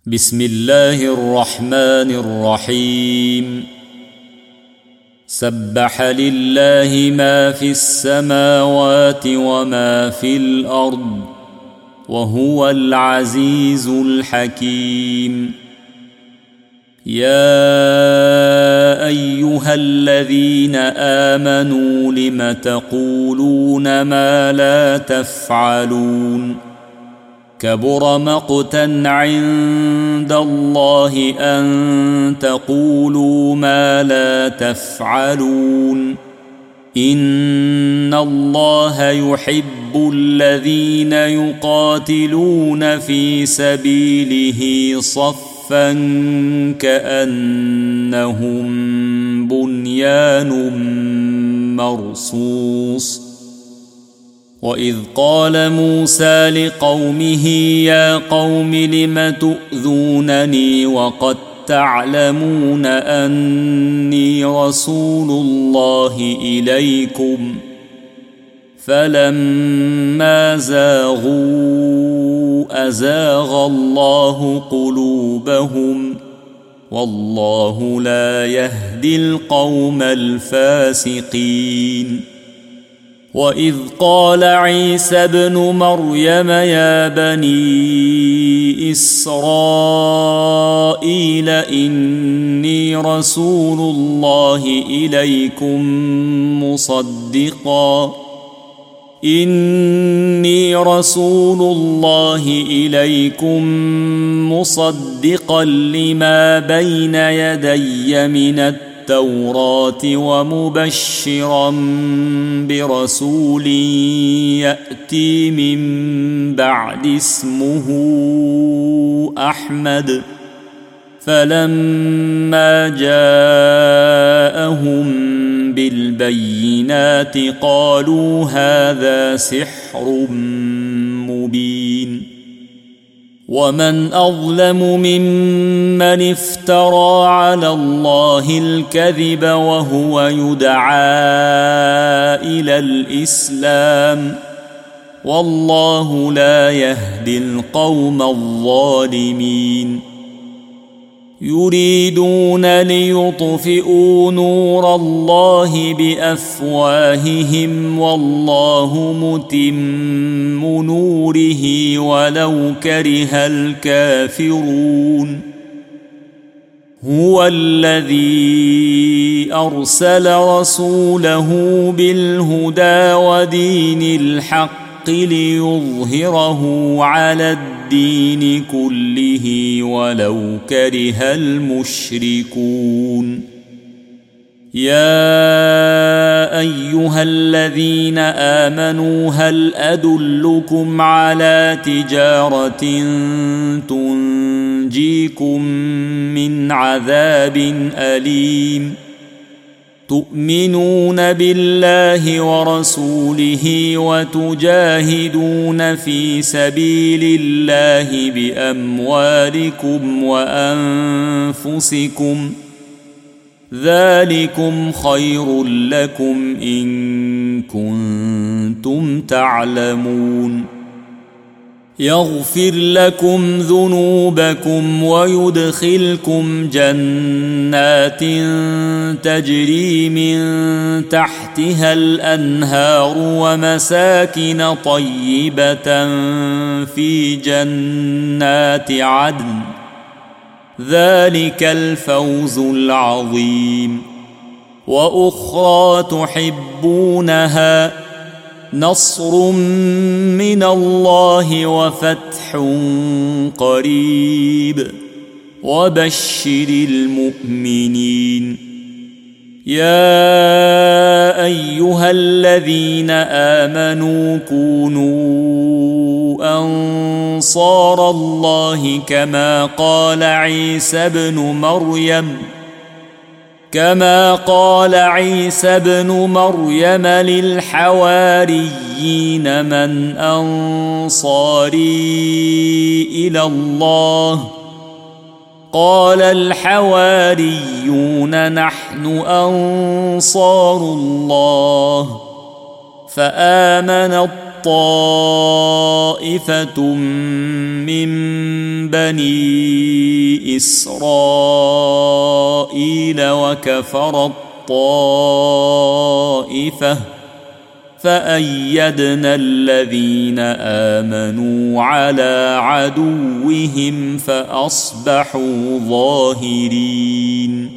بسم الله الرحمن الرحيم. سبح لله ما في السماوات وما في الأرض وهو العزيز الحكيم. يا أيها الذين آمنوا لم تقولون ما لا تفعلون؟ كبر مقتا عند الله أن تقولوا ما لا تفعلون. إن الله يحب الذين يقاتلون في سبيله صفا كأنهم بنيان مرصوص. وإذ قال موسى لقومه يا قوم لم تؤذونني وقد تعلمون أني رسول الله إليكم؟ فلما زاغوا أزاغ الله قلوبهم والله لا يهدي القوم الفاسقين. وإذ قال عيسى ابن مريم يا بني إسرائيل إني رسول الله إليكم مصدقا لما بين يدي من التوراة ومبشرا برسول يأتي من بعد اسمه أحمد. فلما جاءهم بالبينات قالوا هذا سحر مبين. ومن أظلم ممن افترى على الله الكذب وهو يدعى إلى الإسلام والله لا يهدي القوم الظالمين. يريدون ليطفئوا نور الله بأفواههم والله متم نوره ولو كره الكافرون. هو الذي أرسل رسوله بالهدى ودين الحق ليظهره على الدين كله ولو كره المشركون. يا أيها الذين آمنوا هل أدلكم على تجارة تنجيكم من عذاب أليم؟ تؤمنون بالله ورسوله وتجاهدون في سبيل الله بأموالكم وأنفسكم ذلكم خير لكم إن كنتم تعلمون. يغفر لكم ذنوبكم ويدخلكم جنات تجري من تحتها الأنهار ومساكن طيبة في جنات عدن ذلك الفوز العظيم. وأخرى تحبونها نصر من الله وفتح قريب وبشر المؤمنين. يا أيها الذين آمنوا كونوا أنصار الله كما قال عيسى ابن مريم للحواريين من أنصاري إلى الله؟ قال الحواريون نحن أنصار الله. فآمن طائفة من بني إسرائيل وكفرت طائفة فأيدنا الذين آمنوا على عدوهم فأصبحوا ظاهرين.